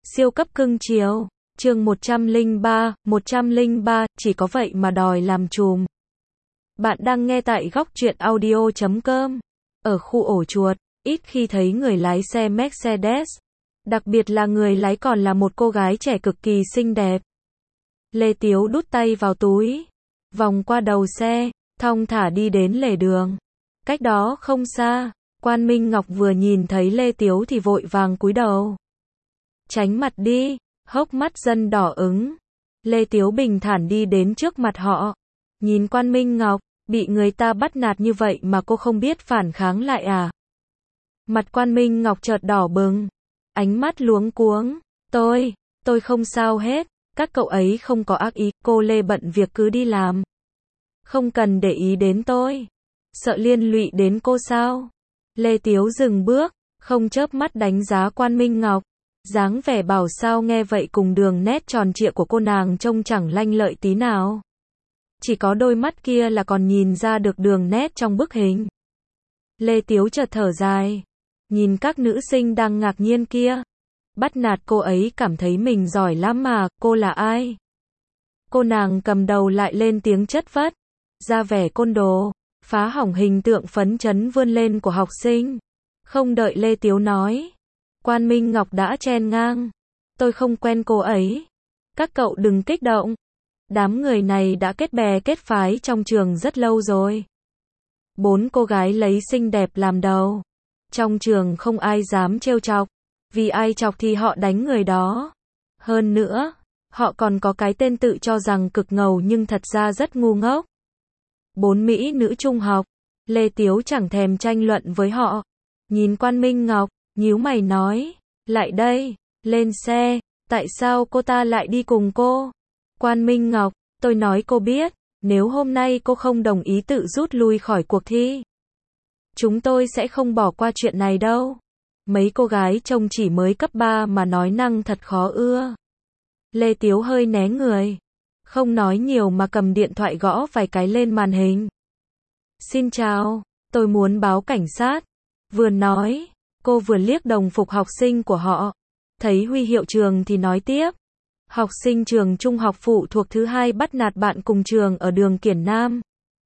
Siêu cấp cưng chiều. Chương 103, chỉ có vậy mà đòi làm trùm. Bạn đang nghe tại góc truyện audio.com. Ở khu ổ chuột, ít khi thấy người lái xe Mercedes. Đặc biệt là người lái còn là một cô gái trẻ cực kỳ xinh đẹp. Lê Tiếu đút tay vào túi, vòng qua đầu xe, thong thả đi đến lề đường. Cách đó không xa, Quan Minh Ngọc vừa nhìn thấy Lê Tiếu thì vội vàng cúi đầu. Tránh mặt đi, hốc mắt dân đỏ ửng. Lê Tiếu bình thản đi đến trước mặt họ. Nhìn Quan Minh Ngọc, bị người ta bắt nạt như vậy mà cô không biết phản kháng lại à? Mặt Quan Minh Ngọc chợt đỏ bừng, ánh mắt luống cuống. Tôi không sao hết, các cậu ấy không có ác ý, cô Lê bận việc cứ đi làm. Không cần để ý đến tôi. Sợ liên lụy đến cô sao? Lê Tiếu dừng bước, không chớp mắt đánh giá Quan Minh Ngọc. Dáng vẻ bảo sao nghe vậy cùng đường nét tròn trịa của cô nàng trông chẳng lanh lợi tí nào. Chỉ có đôi mắt kia là còn nhìn ra được đường nét trong bức hình. Lê Tiếu chợt thở dài, nhìn các nữ sinh đang ngạc nhiên kia. Bắt nạt cô ấy cảm thấy mình giỏi lắm mà, cô là ai? Cô nàng cầm đầu lại lên tiếng chất vấn, ra vẻ côn đồ, phá hỏng hình tượng phấn chấn vươn lên của học sinh. Không đợi Lê Tiếu nói, Quan Minh Ngọc đã chen ngang. Tôi không quen cô ấy. Các cậu đừng kích động. Đám người này đã kết bè kết phái trong trường rất lâu rồi. 4 cô gái lấy xinh đẹp làm đầu. Trong trường không ai dám trêu chọc. Vì ai chọc thì họ đánh người đó. Hơn nữa, họ còn có cái tên tự cho rằng cực ngầu nhưng thật ra rất ngu ngốc. 4 mỹ nữ trung học. Lê Tiếu chẳng thèm tranh luận với họ. Nhìn Quan Minh Ngọc, nhíu mày nói, lại đây, lên xe. Tại sao cô ta lại đi cùng cô? Quan Minh Ngọc, tôi nói cô biết, nếu hôm nay cô không đồng ý tự rút lui khỏi cuộc thi, chúng tôi sẽ không bỏ qua chuyện này đâu. Mấy cô gái trông chỉ mới cấp 3 mà nói năng thật khó ưa. Lê Tiếu hơi né người, không nói nhiều mà cầm điện thoại gõ vài cái lên màn hình. Xin chào, tôi muốn báo cảnh sát. Vừa nói, cô vừa liếc đồng phục học sinh của họ. Thấy huy hiệu trường thì nói tiếp. Học sinh trường trung học phụ thuộc thứ 2 bắt nạt bạn cùng trường ở đường Kiển Nam.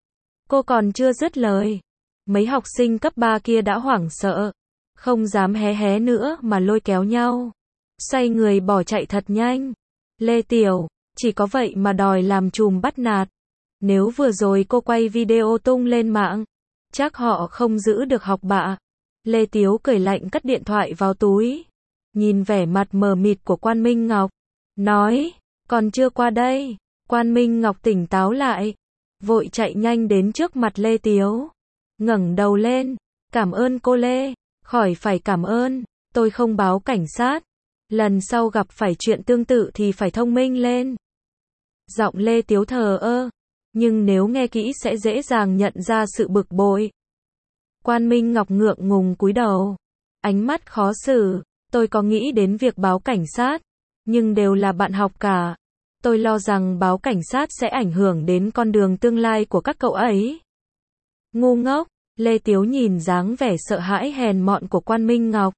Cô còn chưa dứt lời, mấy học sinh cấp 3 kia đã hoảng sợ, không dám hé hé nữa mà lôi kéo nhau, xoay người bỏ chạy thật nhanh. Lê Tiểu, chỉ có vậy mà đòi làm trùm bắt nạt. Nếu vừa rồi cô quay video tung lên mạng, chắc họ không giữ được học bạ. Lê Tiếu cười lạnh cất điện thoại vào túi, nhìn vẻ mặt mờ mịt của Quan Minh Ngọc, nói, còn chưa qua đây. Quan Minh Ngọc tỉnh táo lại, vội chạy nhanh đến trước mặt Lê Tiếu, ngẩng đầu lên, cảm ơn cô Lê. Khỏi phải cảm ơn, tôi không báo cảnh sát. Lần sau gặp phải chuyện tương tự thì phải thông minh lên. Giọng Lê Tiếu thờ ơ, nhưng nếu nghe kỹ sẽ dễ dàng nhận ra sự bực bội. Quan Minh Ngọc ngượng ngùng cúi đầu, ánh mắt khó xử. Tôi có nghĩ đến việc báo cảnh sát, nhưng đều là bạn học cả. Tôi lo rằng báo cảnh sát sẽ ảnh hưởng đến con đường tương lai của các cậu ấy. Ngu ngốc. Lê Tiếu nhìn dáng vẻ sợ hãi hèn mọn của Quan Minh Ngọc,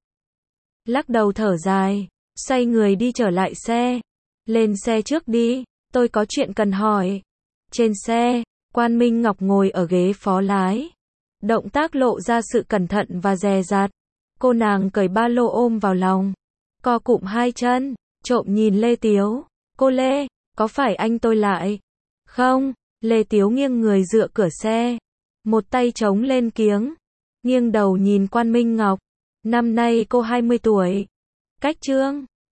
lắc đầu thở dài, xoay người đi trở lại xe. Lên xe trước đi, tôi có chuyện cần hỏi. Trên xe, Quan Minh Ngọc ngồi ở ghế phó lái, động tác lộ ra sự cẩn thận và dè dặt. Cô nàng cởi ba lô ôm vào lòng, co cụm hai chân, trộm nhìn Lê Tiếu. Cô Lê, có phải anh tôi lại? Không. Lê Tiếu nghiêng người dựa cửa xe, một tay chống lên kiếng, nghiêng đầu nhìn Quan Minh Ngọc. Năm nay cô 20 tuổi. Cách chương